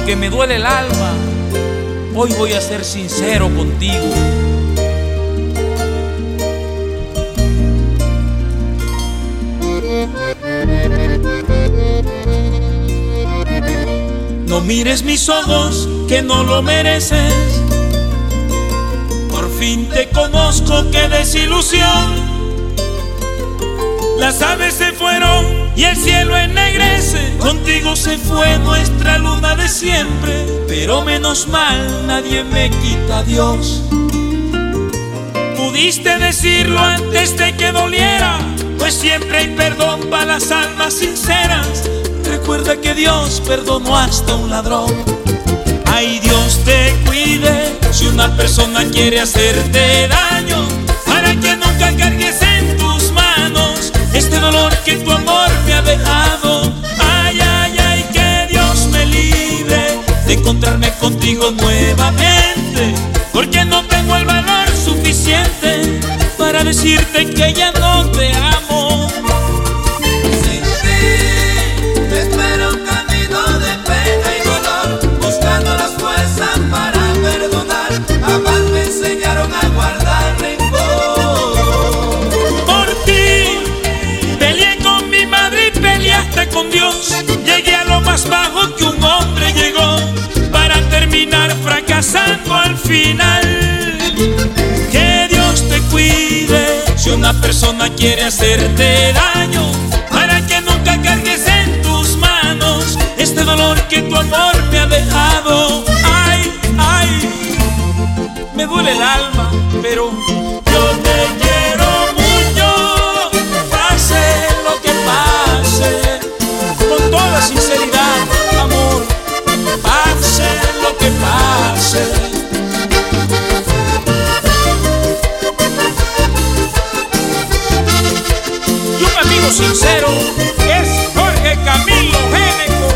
Aunque me duele el alma, hoy voy a ser sincero contigo. No mires mis ojos, que no lo mereces. Por fin te conozco, qué desilusión. Las aves se fueron y el cielo ennegrece. Contigo se fue nuestra luna de siempre. Pero menos mal, nadie me quita a Dios. Pudiste decirlo antes de que doliera, pues siempre hay perdón para las almas sinceras. Recuerda que Dios perdonó hasta un ladrón. Ay, Dios te cuide si una persona quiere hacerte daño, para que nunca cargues en tus manos este dolor que tu amor me ha dejado. Ay, ay, ay, que Dios me libre de encontrarme contigo nuevamente, porque no tengo el valor suficiente para decirte que ya no te amo. Sin ti te espera un camino de pena y dolor, buscando las fuerzas para perdonar. Jamás me enseñaron a guardar rencor. Por ti peleé con mi madre y peleaste con Dios. Llegué a lo más bajo que un hombre llegó, para terminar fracasando al final. Que Dios te cuide si una persona quiere hacerte daño, para que nunca cargues en tus manos este dolor que tu amor me ha dejado. Ay, ay, me duele el alma, pero yo te quiero mucho, pase lo que pase, con toda sinceridad, amor, pase lo que pase. Y un amigo sincero es Jorge Camilo Géneco.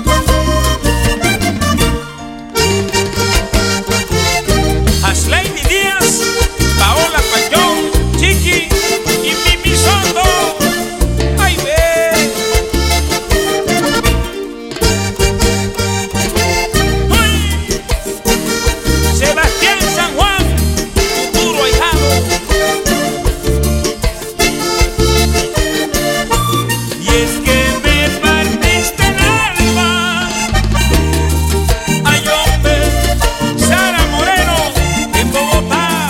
Asleini Díaz, Paola Payón, Chiqui y Mimi Soto. Ay, ve. Uy. Sebastián San Juan, futuro ahijado. Y es que me partiste el alma. Ay, hombre, Sara Moreno, en Bogotá.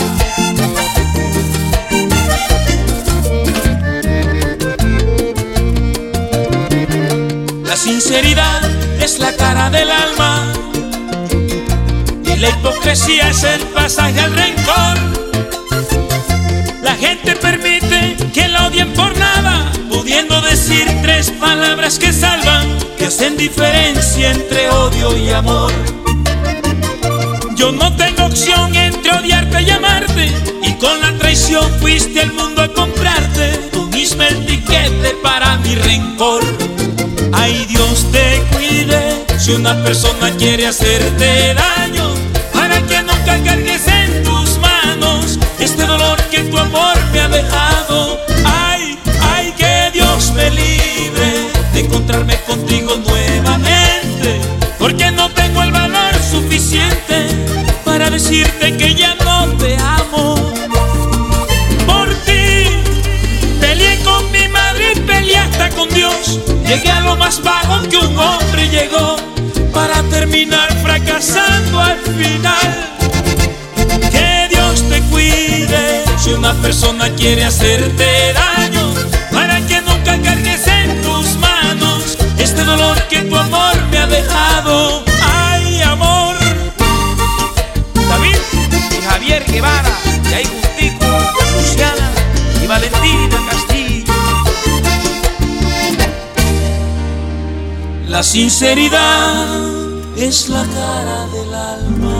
La sinceridad es la cara del alma, y la hipocresía es el pasaje al rencor. La gente permite que la odien por nada, pudiendo decir tres palabras que salvan, que hacen diferencia entre odio y amor. Yo no tengo opción entre odiarte y amarte, y con la traición fuiste al mundo a comprarte tú misma el tiquete para mi rencor. Ay, Dios te cuide si una persona quiere hacerte daño, para que nunca cargues en tus manos este dolor que tu amor me ha dejado. Ay, ay, que Dios me libre de encontrarme contigo nuevamente, porque no tengo el valor suficiente para decirte que ya no te amo. Por ti peleé con mi madre y peleé hasta con Dios. Llegué a lo más bajo que un hombre llegó, para terminar fracasando al final. Que Dios te cuide si una persona quiere hacerte daño, para que nunca cargues en tus manos este dolor que tu amor me ha dejado. Ay, amor. David y Javier Guevara, y ahí Gustico, Luciana y Valentina Castillo. La sinceridad es la cara del alma.